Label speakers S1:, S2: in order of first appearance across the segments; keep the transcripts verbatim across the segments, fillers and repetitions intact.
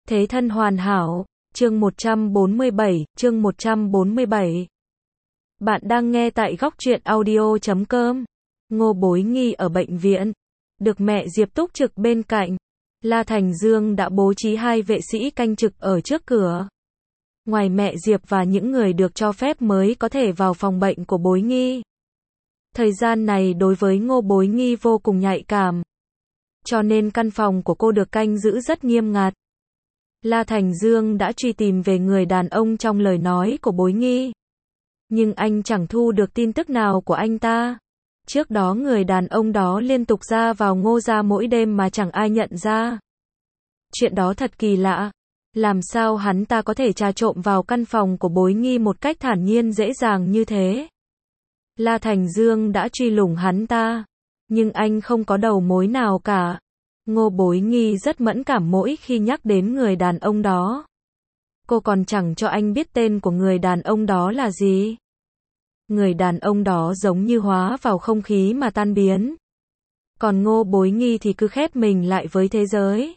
S1: Thế thân hoàn hảo, chương một trăm bốn mươi bảy, chương một trăm bốn mươi bảy. Bạn đang nghe tại góc truyện audio chấm com. Ngô Bối Nghi ở bệnh viện, được mẹ Diệp túc trực bên cạnh. La Thành Dương đã bố trí hai vệ sĩ canh trực ở trước cửa. Ngoài mẹ Diệp và những người được cho phép mới có thể vào phòng bệnh của Bối Nghi. Thời gian này đối với Ngô Bối Nghi vô cùng nhạy cảm. Cho nên căn phòng của cô được canh giữ rất nghiêm ngặt. La Thành Dương đã truy tìm về người đàn ông trong lời nói của Bối Nghi. Nhưng anh chẳng thu được tin tức nào của anh ta. Trước đó người đàn ông đó liên tục ra vào Ngô gia mỗi đêm mà chẳng ai nhận ra. Chuyện đó thật kỳ lạ. Làm sao hắn ta có thể trà trộn vào căn phòng của Bối Nghi một cách thản nhiên dễ dàng như thế? La Thành Dương đã truy lùng hắn ta. Nhưng anh không có đầu mối nào cả. Ngô Bối Nghi rất mẫn cảm mỗi khi nhắc đến người đàn ông đó. Cô còn chẳng cho anh biết tên của người đàn ông đó là gì. Người đàn ông đó giống như hóa vào không khí mà tan biến. Còn Ngô Bối Nghi thì cứ khép mình lại với thế giới.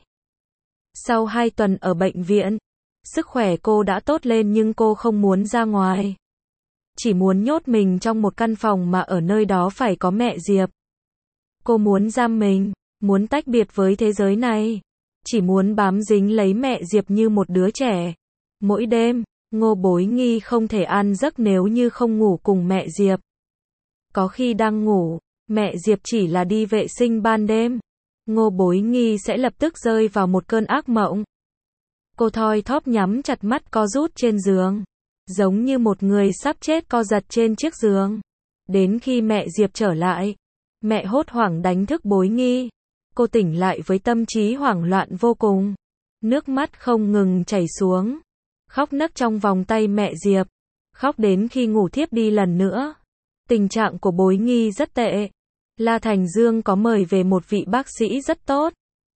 S1: Sau hai tuần ở bệnh viện, sức khỏe cô đã tốt lên nhưng cô không muốn ra ngoài. Chỉ muốn nhốt mình trong một căn phòng mà ở nơi đó phải có mẹ Diệp. Cô muốn giam mình, muốn tách biệt với thế giới này. Chỉ muốn bám dính lấy mẹ Diệp như một đứa trẻ. Mỗi đêm, Ngô Bối Nghi không thể an giấc nếu như không ngủ cùng mẹ Diệp. Có khi đang ngủ, mẹ Diệp chỉ là đi vệ sinh ban đêm. Ngô Bối Nghi sẽ lập tức rơi vào một cơn ác mộng. Cô thoi thóp nhắm chặt mắt co rút trên giường. Giống như một người sắp chết co giật trên chiếc giường. Đến khi mẹ Diệp trở lại, mẹ hốt hoảng đánh thức Bối Nghi. Cô tỉnh lại với tâm trí hoảng loạn vô cùng. Nước mắt không ngừng chảy xuống. Khóc nấc trong vòng tay mẹ Diệp. Khóc đến khi ngủ thiếp đi lần nữa. Tình trạng của Bối Nghi rất tệ. La Thành Dương có mời về một vị bác sĩ rất tốt.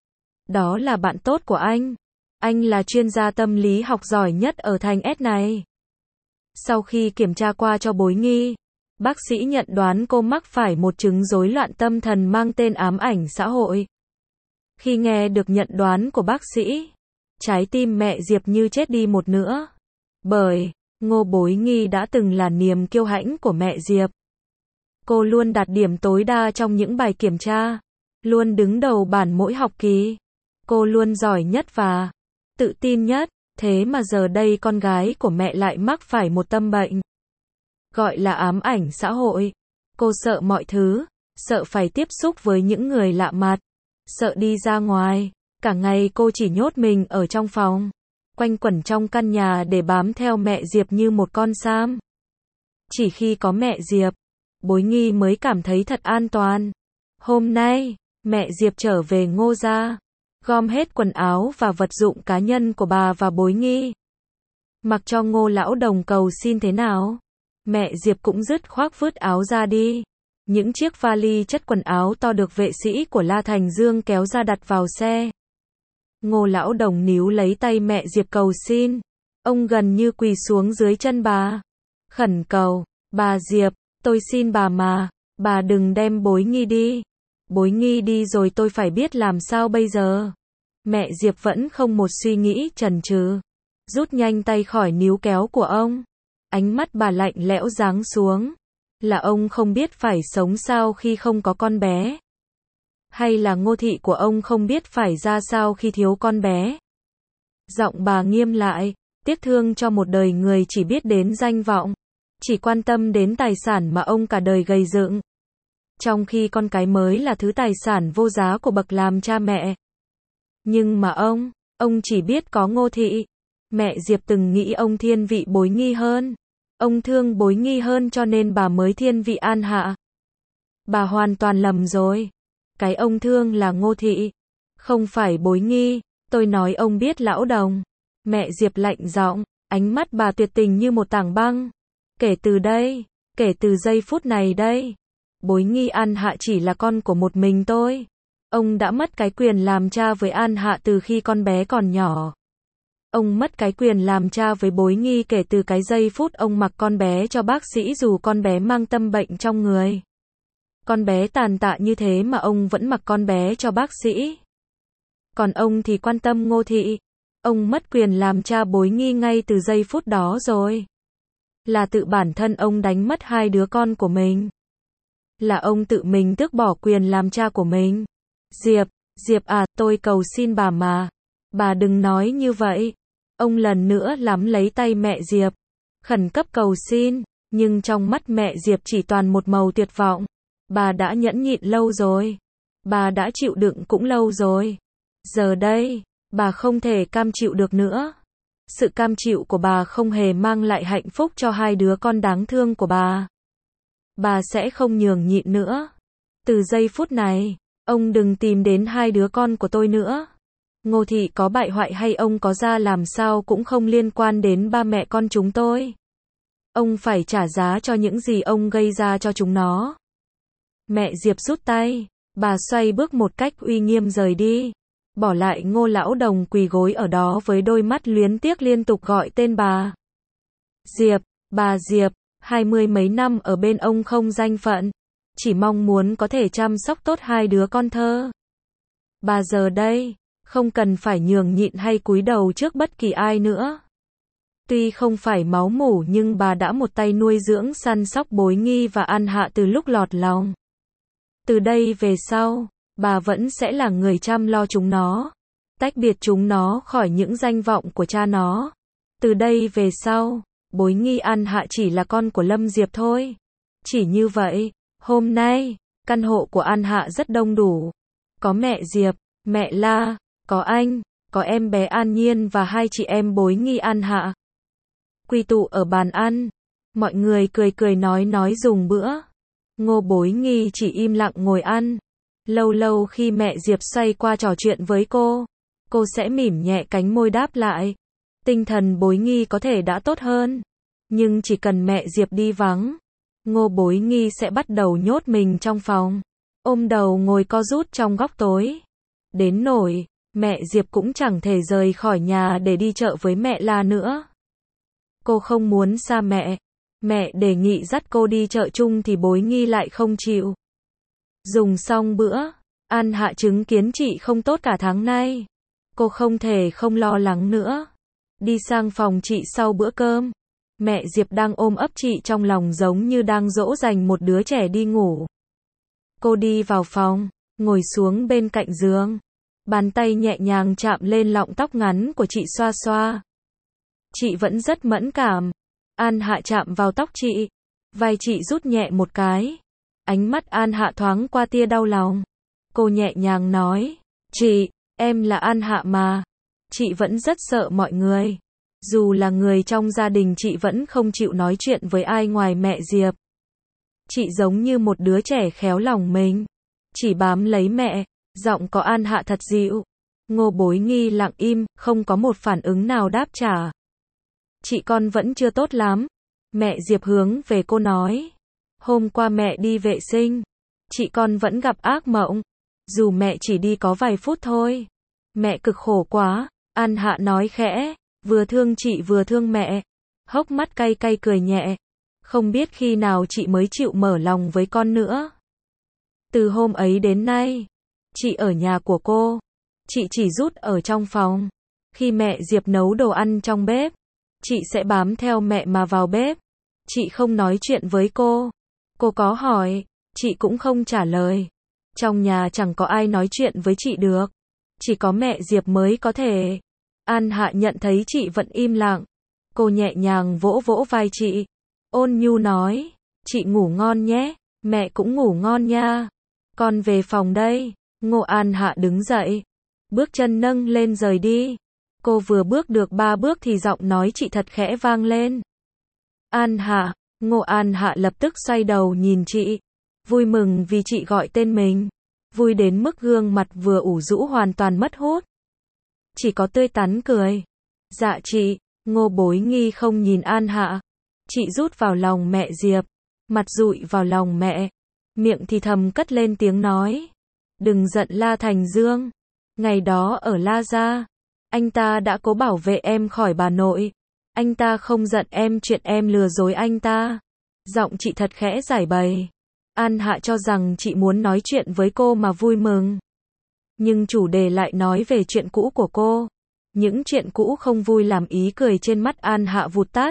S1: Đó là bạn tốt của anh. Anh là chuyên gia tâm lý học giỏi nhất ở thành S này. Sau khi kiểm tra qua cho Bối Nghi, bác sĩ nhận đoán cô mắc phải một chứng rối loạn tâm thần mang tên ám ảnh xã hội. Khi nghe được nhận đoán của bác sĩ, trái tim mẹ Diệp như chết đi một nửa. Bởi, Ngô Bối Nghi đã từng là niềm kiêu hãnh của mẹ Diệp. Cô luôn đạt điểm tối đa trong những bài kiểm tra. Luôn đứng đầu bảng mỗi học kỳ. Cô luôn giỏi nhất và tự tin nhất. Thế mà giờ đây con gái của mẹ lại mắc phải một tâm bệnh. Gọi là ám ảnh xã hội. Cô sợ mọi thứ. Sợ phải tiếp xúc với những người lạ mặt. Sợ đi ra ngoài. Cả ngày cô chỉ nhốt mình ở trong phòng. Quanh quẩn trong căn nhà để bám theo mẹ Diệp như một con sam. Chỉ khi có mẹ Diệp, Bối Nghi mới cảm thấy thật an toàn. Hôm nay, mẹ Diệp trở về Ngô gia. Gom hết quần áo và vật dụng cá nhân của bà và Bối Nghi. Mặc cho Ngô lão đồng cầu xin thế nào. Mẹ Diệp cũng dứt khoác vứt áo ra đi. Những chiếc vali chất quần áo to được vệ sĩ của La Thành Dương kéo ra đặt vào xe. Ngô lão đồng níu lấy tay mẹ Diệp cầu xin. Ông gần như quỳ xuống dưới chân bà. Khẩn cầu, bà Diệp, tôi xin bà mà, bà đừng đem Bối Nghi đi. Bối Nghi đi rồi tôi phải biết làm sao bây giờ. Mẹ Diệp vẫn không một suy nghĩ chần chừ. Rút nhanh tay khỏi níu kéo của ông. Ánh mắt bà lạnh lẽo giáng xuống. Là ông không biết phải sống sao khi không có con bé? Hay là Ngô thị của ông không biết phải ra sao khi thiếu con bé? Giọng bà nghiêm lại, tiếc thương cho một đời người chỉ biết đến danh vọng. Chỉ quan tâm đến tài sản mà ông cả đời gầy dựng. Trong khi con cái mới là thứ tài sản vô giá của bậc làm cha mẹ. Nhưng mà ông, ông chỉ biết có Ngô thị. Mẹ Diệp từng nghĩ ông thiên vị Bối Nghi hơn. Ông thương Bối Nghi hơn cho nên bà mới thiên vị An Hạ. Bà hoàn toàn lầm rồi. Cái ông thương là Ngô thị. Không phải Bối Nghi. Tôi nói ông biết lão đồng. Mẹ Diệp lạnh giọng, ánh mắt bà tuyệt tình như một tảng băng. Kể từ đây, kể từ giây phút này đây. Bối Nghi An Hạ chỉ là con của một mình tôi. Ông đã mất cái quyền làm cha với An Hạ từ khi con bé còn nhỏ. Ông mất cái quyền làm cha với Bối Nghi kể từ cái giây phút ông mặc con bé cho bác sĩ dù con bé mang tâm bệnh trong người. Con bé tàn tạ như thế mà ông vẫn mặc con bé cho bác sĩ. Còn ông thì quan tâm Ngô thị. Ông mất quyền làm cha Bối Nghi ngay từ giây phút đó rồi. Là tự bản thân ông đánh mất hai đứa con của mình. Là ông tự mình tước bỏ quyền làm cha của mình. Diệp, Diệp à, tôi cầu xin bà mà. Bà đừng nói như vậy. Ông lần nữa nắm lấy tay mẹ Diệp. Khẩn cấp cầu xin, nhưng trong mắt mẹ Diệp chỉ toàn một màu tuyệt vọng. Bà đã nhẫn nhịn lâu rồi. Bà đã chịu đựng cũng lâu rồi. Giờ đây, bà không thể cam chịu được nữa. Sự cam chịu của bà không hề mang lại hạnh phúc cho hai đứa con đáng thương của bà. Bà sẽ không nhường nhịn nữa. Từ giây phút này, ông đừng tìm đến hai đứa con của tôi nữa. Ngô Thị có bại hoại hay ông có ra làm sao cũng không liên quan đến ba mẹ con chúng tôi. Ông phải trả giá cho những gì ông gây ra cho chúng nó. Mẹ Diệp rút tay, bà xoay bước một cách uy nghiêm rời đi. Bỏ lại Ngô lão đồng quỳ gối ở đó với đôi mắt luyến tiếc liên tục gọi tên bà. Diệp, bà Diệp, hai mươi mấy năm ở bên ông không danh phận. Chỉ mong muốn có thể chăm sóc tốt hai đứa con thơ. Bà giờ đây, không cần phải nhường nhịn hay cúi đầu trước bất kỳ ai nữa. Tuy không phải máu mủ nhưng bà đã một tay nuôi dưỡng săn sóc Bối Nghi và An Hạ từ lúc lọt lòng. Từ đây về sau, bà vẫn sẽ là người chăm lo chúng nó. Tách biệt chúng nó khỏi những danh vọng của cha nó. Từ đây về sau, Bối Nghi An Hạ chỉ là con của Lâm Diệp thôi. Chỉ như vậy, hôm nay, căn hộ của An Hạ rất đông đủ. Có mẹ Diệp, mẹ La, có anh, có em bé An Nhiên và hai chị em Bối Nghi An Hạ. Quy tụ ở bàn ăn, mọi người cười cười nói nói dùng bữa. Ngô Bối Nghi chỉ im lặng ngồi ăn. Lâu lâu khi mẹ Diệp xoay qua trò chuyện với cô, cô sẽ mỉm nhẹ cánh môi đáp lại. Tinh thần Bối Nghi có thể đã tốt hơn, nhưng chỉ cần mẹ Diệp đi vắng, Ngô Bối Nghi sẽ bắt đầu nhốt mình trong phòng, ôm đầu ngồi co rút trong góc tối. Đến nỗi, mẹ Diệp cũng chẳng thể rời khỏi nhà để đi chợ với mẹ La nữa. Cô không muốn xa mẹ. Mẹ đề nghị dắt cô đi chợ chung thì Bối Nghi lại không chịu. Dùng xong bữa, An Hạ chứng kiến chị không tốt cả tháng nay. Cô không thể không lo lắng nữa. Đi sang phòng chị sau bữa cơm. Mẹ Diệp đang ôm ấp chị trong lòng giống như đang dỗ dành một đứa trẻ đi ngủ. Cô đi vào phòng, ngồi xuống bên cạnh giường. Bàn tay nhẹ nhàng chạm lên lọng tóc ngắn của chị xoa xoa. Chị vẫn rất mẫn cảm. An Hạ chạm vào tóc chị. Vai chị rút nhẹ một cái. Ánh mắt An Hạ thoáng qua tia đau lòng. Cô nhẹ nhàng nói, chị, em là An Hạ mà. Chị vẫn rất sợ mọi người. Dù là người trong gia đình chị vẫn không chịu nói chuyện với ai ngoài mẹ Diệp. Chị giống như một đứa trẻ khéo lòng mình. Chỉ bám lấy mẹ. Giọng có An Hạ thật dịu. Ngô Bối Nghi lặng im, không có một phản ứng nào đáp trả. Chị con vẫn chưa tốt lắm. Mẹ Diệp hướng về cô nói. Hôm qua mẹ đi vệ sinh. Chị con vẫn gặp ác mộng. Dù mẹ chỉ đi có vài phút thôi. Mẹ cực khổ quá. An Hạ nói khẽ. Vừa thương chị vừa thương mẹ. Hốc mắt cay cay cười nhẹ. Không biết khi nào chị mới chịu mở lòng với con nữa. Từ hôm ấy đến nay, chị ở nhà của cô. Chị chỉ rút ở trong phòng. Khi mẹ Diệp nấu đồ ăn trong bếp, chị sẽ bám theo mẹ mà vào bếp. Chị không nói chuyện với cô. Cô có hỏi, chị cũng không trả lời. Trong nhà chẳng có ai nói chuyện với chị được. Chỉ có mẹ Diệp mới có thể. An Hạ nhận thấy chị vẫn im lặng. Cô nhẹ nhàng vỗ vỗ vai chị. Ôn nhu nói, chị ngủ ngon nhé, mẹ cũng ngủ ngon nha. Con về phòng đây. Ngô An Hạ đứng dậy. Bước chân nâng lên rời đi. Cô vừa bước được ba bước thì giọng nói chị thật khẽ vang lên. An Hạ. Ngô An Hạ lập tức xoay đầu nhìn chị. Vui mừng vì chị gọi tên mình. Vui đến mức gương mặt vừa ủ rũ hoàn toàn mất hút. Chỉ có tươi tắn cười. Dạ chị. Ngô Bối Nghi không nhìn An Hạ. Chị rút vào lòng mẹ Diệp. Mặt dụi vào lòng mẹ. Miệng thì thầm cất lên tiếng nói. Đừng giận La Thành Dương. Ngày đó ở La Gia, anh ta đã cố bảo vệ em khỏi bà nội. Anh ta không giận em chuyện em lừa dối anh ta. Giọng chị thật khẽ giải bày. An Hạ cho rằng chị muốn nói chuyện với cô mà vui mừng. Nhưng chủ đề lại nói về chuyện cũ của cô. Những chuyện cũ không vui làm ý cười trên mắt An Hạ vụt tắt.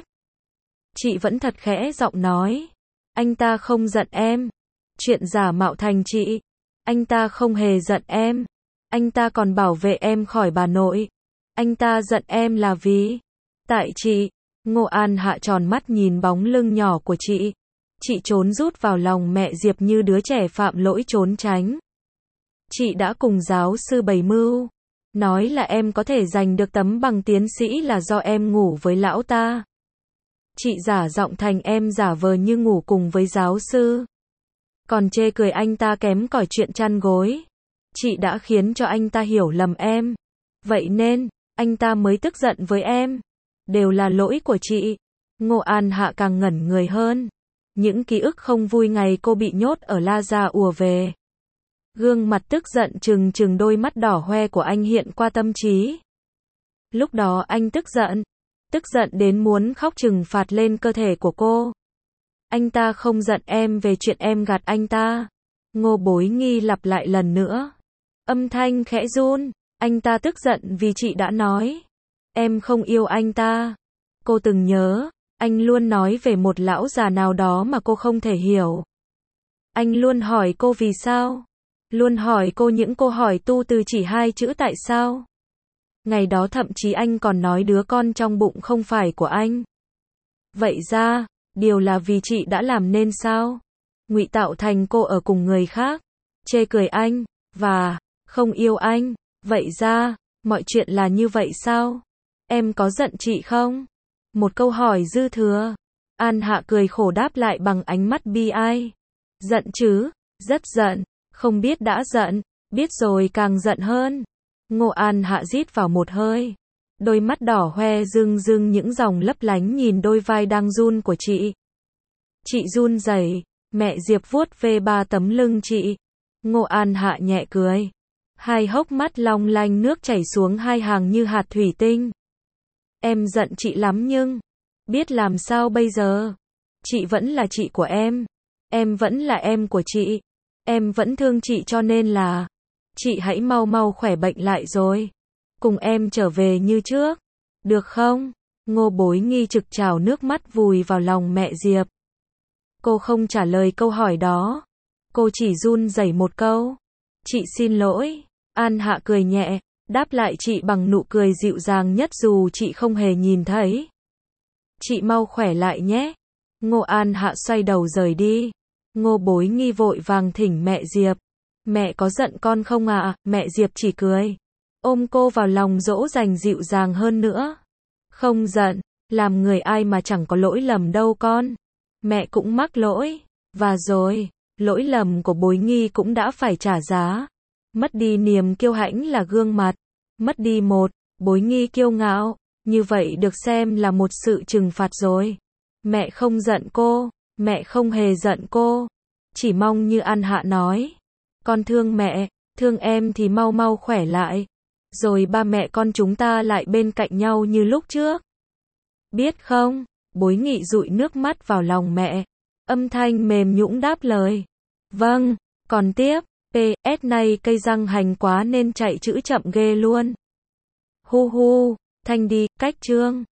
S1: Chị vẫn thật khẽ giọng nói. Anh ta không giận em. Chuyện giả mạo thành chị. Anh ta không hề giận em. Anh ta còn bảo vệ em khỏi bà nội. Anh ta giận em là vì tại chị. Ngô An Hạ tròn mắt nhìn bóng lưng nhỏ của chị. Chị trốn rút vào lòng mẹ Diệp như đứa trẻ phạm lỗi trốn tránh. Chị đã cùng giáo sư bày mưu. Nói là em có thể giành được tấm bằng tiến sĩ là do em ngủ với lão ta. Chị giả giọng thành em giả vờ như ngủ cùng với giáo sư. Còn chê cười anh ta kém cỏi chuyện chăn gối. Chị đã khiến cho anh ta hiểu lầm em. Vậy nên, anh ta mới tức giận với em. Đều là lỗi của chị. Ngô An Hạ càng ngẩn người hơn. Những ký ức không vui ngày cô bị nhốt ở La Gia ùa về. Gương mặt tức giận trừng trừng đôi mắt đỏ hoe của anh hiện qua tâm trí. Lúc đó anh tức giận. Tức giận đến muốn khóc trừng phạt lên cơ thể của cô. Anh ta không giận em về chuyện em gạt anh ta. Ngô Bối Nghi lặp lại lần nữa. Âm thanh khẽ run. Anh ta tức giận vì chị đã nói. Em không yêu anh ta. Cô từng nhớ. Anh luôn nói về một lão già nào đó mà cô không thể hiểu. Anh luôn hỏi cô vì sao. Luôn hỏi cô những câu hỏi tu từ chỉ hai chữ tại sao. Ngày đó thậm chí anh còn nói đứa con trong bụng không phải của anh. Vậy ra, điều là vì chị đã làm nên sao? Ngụy tạo thành cô ở cùng người khác, chê cười anh, và không yêu anh. Vậy ra, mọi chuyện là như vậy sao? Em có giận chị không? Một câu hỏi dư thừa. An Hạ cười khổ đáp lại bằng ánh mắt bi ai. Giận chứ, rất giận, không biết đã giận, biết rồi càng giận hơn. Ngô An Hạ rít vào một hơi. Đôi mắt đỏ hoe rưng rưng những dòng lấp lánh nhìn đôi vai đang run của chị. Chị run rẩy, mẹ Diệp vuốt ve ba tấm lưng chị. Ngô An Hạ nhẹ cười. Hai hốc mắt long lanh nước chảy xuống hai hàng như hạt thủy tinh. Em giận chị lắm nhưng, biết làm sao bây giờ? Chị vẫn là chị của em. Em vẫn là em của chị. Em vẫn thương chị cho nên là, chị hãy mau mau khỏe bệnh lại rồi. Cùng em trở về như trước. Được không? Ngô Bối Nghi trực trào nước mắt vùi vào lòng mẹ Diệp. Cô không trả lời câu hỏi đó. Cô chỉ run rẩy một câu. Chị xin lỗi. An Hạ cười nhẹ, đáp lại chị bằng nụ cười dịu dàng nhất dù chị không hề nhìn thấy. Chị mau khỏe lại nhé. Ngô An Hạ xoay đầu rời đi. Ngô Bối Nghi vội vàng thỉnh mẹ Diệp. Mẹ có giận con không ạ? À? Mẹ Diệp chỉ cười. Ôm cô vào lòng dỗ dành dịu dàng hơn nữa. Không giận, làm người ai mà chẳng có lỗi lầm đâu con. Mẹ cũng mắc lỗi. Và rồi, lỗi lầm của Bối Nghi cũng đã phải trả giá. Mất đi niềm kiêu hãnh là gương mặt. Mất đi một, Bối Nghi kiêu ngạo. Như vậy được xem là một sự trừng phạt rồi. Mẹ không giận cô. Mẹ không hề giận cô. Chỉ mong như An Hạ nói. Con thương mẹ, thương em thì mau mau khỏe lại. Rồi ba mẹ con chúng ta lại bên cạnh nhau như lúc trước. Biết không? Bối Nghị dụi nước mắt vào lòng mẹ. Âm thanh mềm nhũn đáp lời. Vâng, còn tiếp. pê ét này cây răng hành quá nên chạy chữ chậm ghê luôn. Hu hu, Thanh đi, cách chương.